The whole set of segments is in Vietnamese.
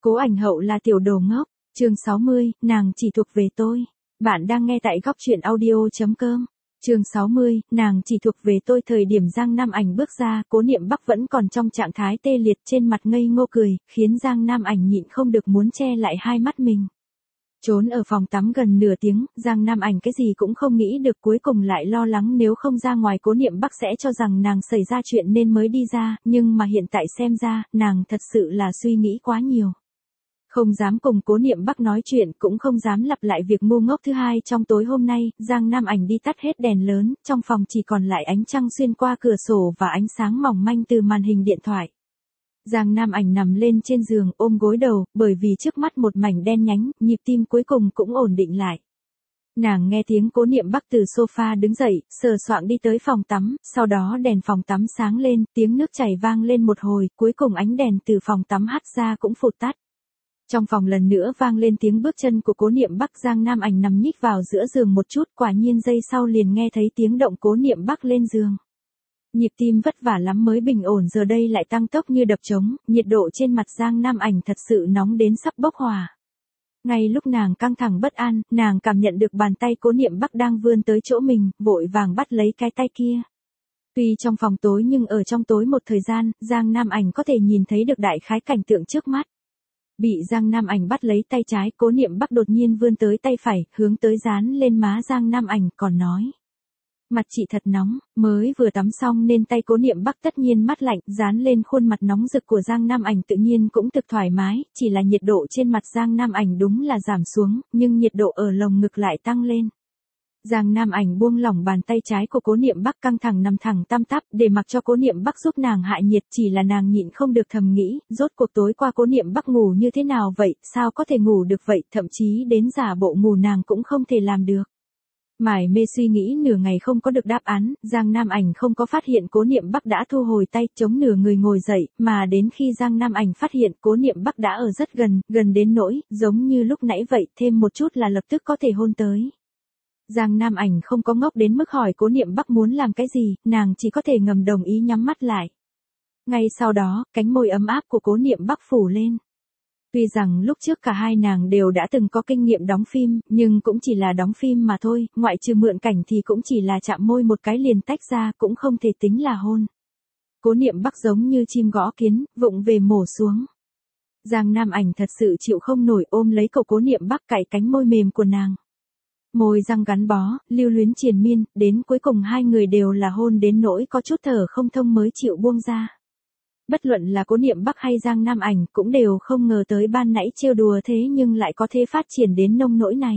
Cố Ảnh Hậu là tiểu đồ ngốc, chương 60, nàng chỉ thuộc về tôi. Bạn đang nghe tại góc truyện audio.com. Chương 60, nàng chỉ thuộc về tôi. Thời điểm Giang Nam Ảnh bước ra, Cố Niệm Bắc vẫn còn trong trạng thái tê liệt, trên mặt ngây ngô cười, khiến Giang Nam Ảnh nhịn không được muốn che lại hai mắt mình. Trốn ở phòng tắm gần nửa tiếng, Giang Nam Ảnh cái gì cũng không nghĩ được, cuối cùng lại lo lắng nếu không ra ngoài Cố Niệm Bắc sẽ cho rằng nàng xảy ra chuyện nên mới đi ra, nhưng mà hiện tại xem ra, nàng thật sự là suy nghĩ quá nhiều. Không dám cùng Cố Niệm Bắc nói chuyện, cũng không dám lặp lại việc ngu ngốc thứ hai trong tối hôm nay. Giang Nam Ảnh đi tắt hết đèn lớn, trong phòng chỉ còn lại ánh trăng xuyên qua cửa sổ và ánh sáng mỏng manh từ màn hình điện thoại. Giang Nam Ảnh nằm lên trên giường, ôm gối đầu, bởi vì trước mắt một mảnh đen nhánh, nhịp tim cuối cùng cũng ổn định lại. Nàng nghe tiếng Cố Niệm Bắc từ sofa đứng dậy, sờ soạng đi tới phòng tắm, sau đó đèn phòng tắm sáng lên, tiếng nước chảy vang lên một hồi, cuối cùng ánh đèn từ phòng tắm hắt ra cũng phụt tắt. Trong phòng lần nữa vang lên tiếng bước chân của Cố Niệm Bắc. Giang Nam Ảnh nằm nhích vào giữa giường một chút, quả nhiên giây sau liền nghe thấy tiếng động Cố Niệm Bắc lên giường. Nhịp tim vất vả lắm mới bình ổn giờ đây lại tăng tốc như đập trống, nhiệt độ trên mặt Giang Nam Ảnh thật sự nóng đến sắp bốc hỏa. Ngay lúc nàng căng thẳng bất an, nàng cảm nhận được bàn tay Cố Niệm Bắc đang vươn tới chỗ mình, vội vàng bắt lấy cái tay kia. Tuy trong phòng tối nhưng ở trong tối một thời gian, Giang Nam Ảnh có thể nhìn thấy được đại khái cảnh tượng trước mắt. Bị Giang Nam Ảnh bắt lấy tay trái, Cố Niệm Bắc đột nhiên vươn tới tay phải, hướng tới dán lên má Giang Nam Ảnh, còn nói. Mặt chị thật nóng, mới vừa tắm xong nên tay Cố Niệm Bắc tất nhiên mát lạnh, dán lên khuôn mặt nóng rực của Giang Nam Ảnh tự nhiên cũng thực thoải mái, chỉ là nhiệt độ trên mặt Giang Nam Ảnh đúng là giảm xuống, nhưng nhiệt độ ở lồng ngực lại tăng lên. Giang Nam Ảnh buông lỏng bàn tay trái của Cố Niệm Bắc, căng thẳng nằm thẳng tăm tắp để mặc cho Cố Niệm Bắc giúp nàng hạ nhiệt, chỉ là nàng nhịn không được thầm nghĩ, rốt cuộc tối qua Cố Niệm Bắc ngủ như thế nào vậy, sao có thể ngủ được vậy, thậm chí đến giả bộ ngủ nàng cũng không thể làm được. Mải mê suy nghĩ nửa ngày không có được đáp án, Giang Nam Ảnh không có phát hiện Cố Niệm Bắc đã thu hồi tay, chống nửa người ngồi dậy, mà đến khi Giang Nam Ảnh phát hiện Cố Niệm Bắc đã ở rất gần, gần đến nỗi, giống như lúc nãy vậy, thêm một chút là lập tức có thể hôn tới. Giang Nam Ảnh không có ngốc đến mức hỏi Cố Niệm Bắc muốn làm cái gì, nàng chỉ có thể ngầm đồng ý nhắm mắt lại. Ngay sau đó, cánh môi ấm áp của Cố Niệm Bắc phủ lên. Tuy rằng lúc trước cả hai nàng đều đã từng có kinh nghiệm đóng phim, nhưng cũng chỉ là đóng phim mà thôi, ngoại trừ mượn cảnh thì cũng chỉ là chạm môi một cái liền tách ra, cũng không thể tính là hôn. Cố Niệm Bắc giống như chim gõ kiến, vụng về mổ xuống. Giang Nam Ảnh thật sự chịu không nổi, ôm lấy cổ Cố Niệm Bắc cạy cánh môi mềm của nàng. Môi răng gắn bó, lưu luyến triền miên, đến cuối cùng hai người đều là hôn đến nỗi có chút thở không thông mới chịu buông ra. Bất luận là Cố Niệm Bắc hay Giang Nam Ảnh cũng đều không ngờ tới ban nãy trêu đùa thế nhưng lại có thể phát triển đến nông nỗi này.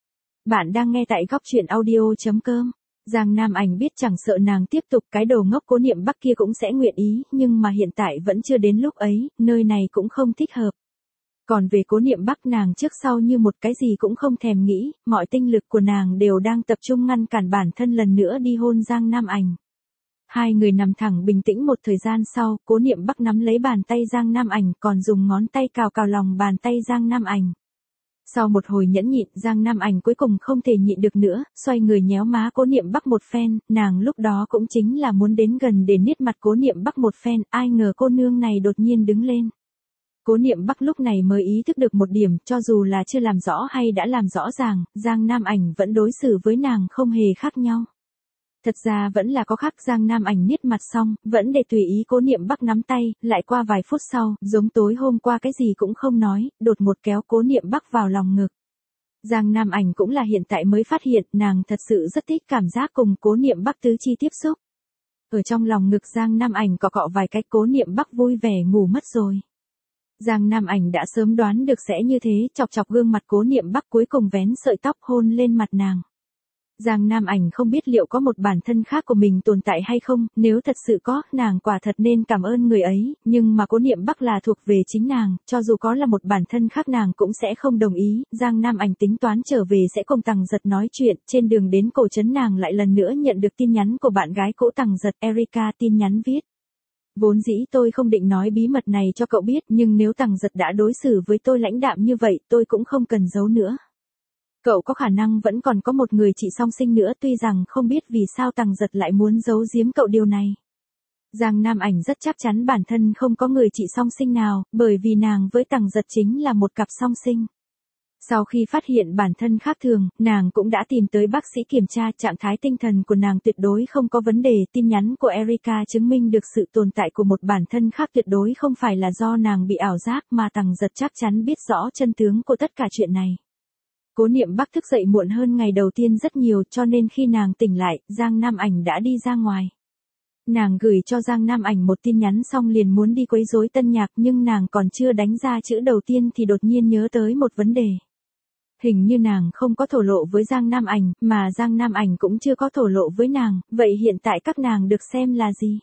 Bạn đang nghe tại góc truyện audio.com. Giang Nam Ảnh biết chẳng sợ nàng tiếp tục cái đồ ngốc Cố Niệm Bắc kia cũng sẽ nguyện ý, nhưng mà hiện tại vẫn chưa đến lúc ấy, nơi này cũng không thích hợp. Còn về Cố Niệm Bắc, nàng trước sau như một cái gì cũng không thèm nghĩ, mọi tinh lực của nàng đều đang tập trung ngăn cản bản thân lần nữa đi hôn Giang Nam Ảnh. Hai người nằm thẳng bình tĩnh một thời gian sau, Cố Niệm Bắc nắm lấy bàn tay Giang Nam Ảnh, còn dùng ngón tay cào cào lòng bàn tay Giang Nam Ảnh. Sau một hồi nhẫn nhịn, Giang Nam Ảnh cuối cùng không thể nhịn được nữa, xoay người nhéo má Cố Niệm Bắc một phen, nàng lúc đó cũng chính là muốn đến gần để niết mặt Cố Niệm Bắc một phen, ai ngờ cô nương này đột nhiên đứng lên. Cố Niệm Bắc lúc này mới ý thức được một điểm, cho dù là chưa làm rõ hay đã làm rõ ràng, Giang Nam Ảnh vẫn đối xử với nàng không hề khác nhau. Thật ra vẫn là có khác. Giang Nam Ảnh niết mặt xong, vẫn để tùy ý Cố Niệm Bắc nắm tay, lại qua vài phút sau, giống tối hôm qua cái gì cũng không nói, đột một kéo Cố Niệm Bắc vào lòng ngực. Giang Nam Ảnh cũng là hiện tại mới phát hiện, nàng thật sự rất thích cảm giác cùng Cố Niệm Bắc tứ chi tiếp xúc. Ở trong lòng ngực Giang Nam Ảnh cọ cọ vài cái, Cố Niệm Bắc vui vẻ ngủ mất rồi. Giang Nam Ảnh đã sớm đoán được sẽ như thế, chọc chọc gương mặt Cố Niệm Bắc, cuối cùng vén sợi tóc hôn lên mặt nàng. Giang Nam Ảnh không biết liệu có một bản thân khác của mình tồn tại hay không, nếu thật sự có, nàng quả thật nên cảm ơn người ấy, nhưng mà Cố Niệm Bắc là thuộc về chính nàng, cho dù có là một bản thân khác nàng cũng sẽ không đồng ý. Giang Nam Ảnh tính toán trở về sẽ cùng Tằng Giật nói chuyện, trên đường đến cổ trấn nàng lại lần nữa nhận được tin nhắn của bạn gái cũ Tằng Giật, Erika. Tin nhắn viết: vốn dĩ tôi không định nói bí mật này cho cậu biết, nhưng nếu Tằng Giật đã đối xử với tôi lãnh đạm như vậy, tôi cũng không cần giấu nữa. Cậu có khả năng vẫn còn có một người chị song sinh nữa, tuy rằng không biết vì sao Tằng Giật lại muốn giấu giếm cậu điều này. Giang Nam Ảnh rất chắc chắn bản thân không có người chị song sinh nào, bởi vì nàng với Tằng Giật chính là một cặp song sinh. Sau khi phát hiện bản thân khác thường, nàng cũng đã tìm tới bác sĩ kiểm tra, trạng thái tinh thần của nàng tuyệt đối không có vấn đề. Tin nhắn của Erika chứng minh được sự tồn tại của một bản thân khác tuyệt đối không phải là do nàng bị ảo giác, mà Tằng Giật chắc chắn biết rõ chân tướng của tất cả chuyện này. Cố Niệm Bắc thức dậy muộn hơn ngày đầu tiên rất nhiều, cho nên khi nàng tỉnh lại, Giang Nam Ảnh đã đi ra ngoài. Nàng gửi cho Giang Nam Ảnh một tin nhắn xong liền muốn đi quấy rối Tân Nhạc, nhưng nàng còn chưa đánh ra chữ đầu tiên thì đột nhiên nhớ tới một vấn đề. Hình như nàng không có thổ lộ với Giang Nam Ảnh, mà Giang Nam Ảnh cũng chưa có thổ lộ với nàng, vậy hiện tại các nàng được xem là gì?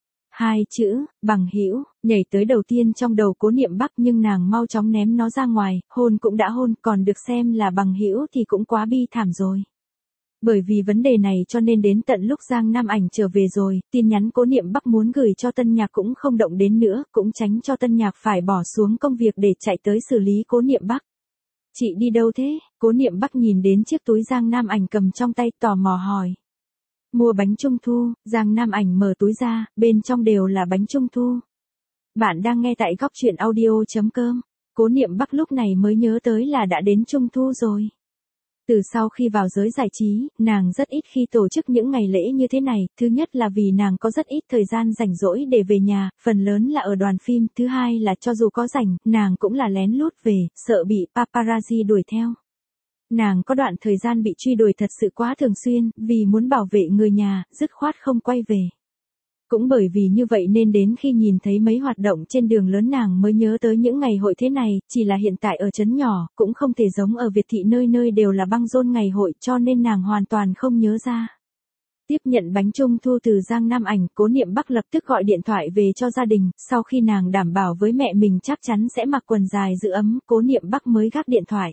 Hai chữ, bằng hữu, nhảy tới đầu tiên trong đầu Cố Niệm Bắc, nhưng nàng mau chóng ném nó ra ngoài, hôn cũng đã hôn, còn được xem là bằng hữu thì cũng quá bi thảm rồi. Bởi vì vấn đề này cho nên đến tận lúc Giang Nam Ảnh trở về rồi, tin nhắn Cố Niệm Bắc muốn gửi cho Tân Nhạc cũng không động đến nữa, cũng tránh cho Tân Nhạc phải bỏ xuống công việc để chạy tới xử lý Cố Niệm Bắc. Chị đi đâu thế? Cố Niệm Bắc nhìn đến chiếc túi Giang Nam Ảnh cầm trong tay tò mò hỏi. Mua bánh trung thu. Giang Nam Ảnh mở túi ra, bên trong đều là bánh trung thu. Bạn đang nghe tại góc truyện audio.com. Cố Niệm Bắc lúc này mới nhớ tới là đã đến trung thu rồi. Từ sau khi vào giới giải trí, nàng rất ít khi tổ chức những ngày lễ như thế này, thứ nhất là vì nàng có rất ít thời gian rảnh rỗi để về nhà, phần lớn là ở đoàn phim, thứ hai là cho dù có rảnh, nàng cũng là lén lút về, sợ bị paparazzi đuổi theo. Nàng có đoạn thời gian bị truy đuổi thật sự quá thường xuyên, vì muốn bảo vệ người nhà, dứt khoát không quay về. Cũng bởi vì như vậy nên đến khi nhìn thấy mấy hoạt động trên đường lớn nàng mới nhớ tới những ngày hội thế này, chỉ là hiện tại ở trấn nhỏ, cũng không thể giống ở Việt thị nơi nơi đều là băng rôn ngày hội cho nên nàng hoàn toàn không nhớ ra. Tiếp nhận bánh trung thu từ Giang Nam Ảnh, Cố Niệm Bắc lập tức gọi điện thoại về cho gia đình, sau khi nàng đảm bảo với mẹ mình chắc chắn sẽ mặc quần dài giữ ấm, Cố Niệm Bắc mới gác điện thoại.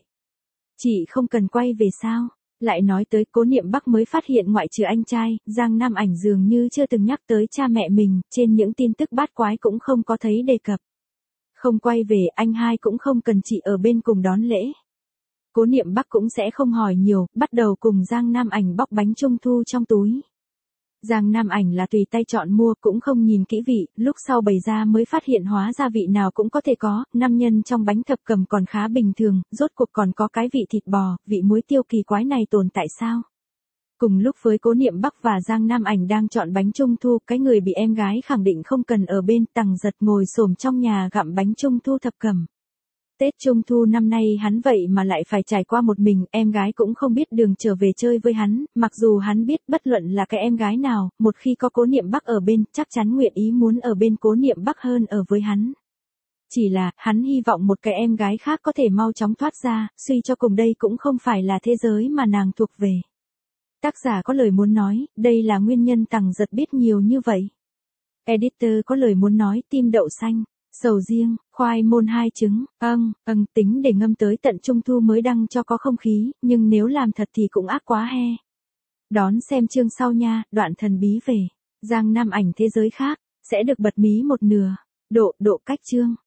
Chị không cần quay về sao? Lại nói tới Cố Niệm Bắc mới phát hiện ngoại trừ anh trai, Giang Nam Ảnh dường như chưa từng nhắc tới cha mẹ mình, trên những tin tức bát quái cũng không có thấy đề cập. Không quay về, anh hai cũng không cần chị ở bên cùng đón lễ. Cố Niệm Bắc cũng sẽ không hỏi nhiều, bắt đầu cùng Giang Nam Ảnh bóc bánh trung thu trong túi. Giang Nam Ảnh là tùy tay chọn mua, cũng không nhìn kỹ vị, lúc sau bày ra mới phát hiện hóa ra vị nào cũng có thể có, năm nhân trong bánh thập cẩm còn khá bình thường, rốt cuộc còn có cái vị thịt bò, vị muối tiêu kỳ quái này tồn tại sao? Cùng lúc với Cố Niệm Bắc và Giang Nam Ảnh đang chọn bánh trung thu, cái người bị em gái khẳng định không cần ở bên, Tằng Giật ngồi xổm trong nhà gặm bánh trung thu thập cẩm. Tết Trung Thu năm nay hắn vậy mà lại phải trải qua một mình, em gái cũng không biết đường trở về chơi với hắn, mặc dù hắn biết bất luận là cái em gái nào, một khi có Cố Niệm Bắc ở bên, chắc chắn nguyện ý muốn ở bên Cố Niệm Bắc hơn ở với hắn. Chỉ là, hắn hy vọng một cái em gái khác có thể mau chóng thoát ra, suy cho cùng đây cũng không phải là thế giới mà nàng thuộc về. Tác giả có lời muốn nói, đây là nguyên nhân Tằng Giật biết nhiều như vậy. Editor có lời muốn nói, tim đậu xanh. Sầu riêng, khoai môn 2 trứng, tính để ngâm tới tận Trung Thu mới đăng cho có không khí, nhưng nếu làm thật thì cũng ác quá he. Đón xem chương sau nha, đoạn thần bí về Giang Nam Ảnh thế giới khác, sẽ được bật mí một nửa. Độ cách chương.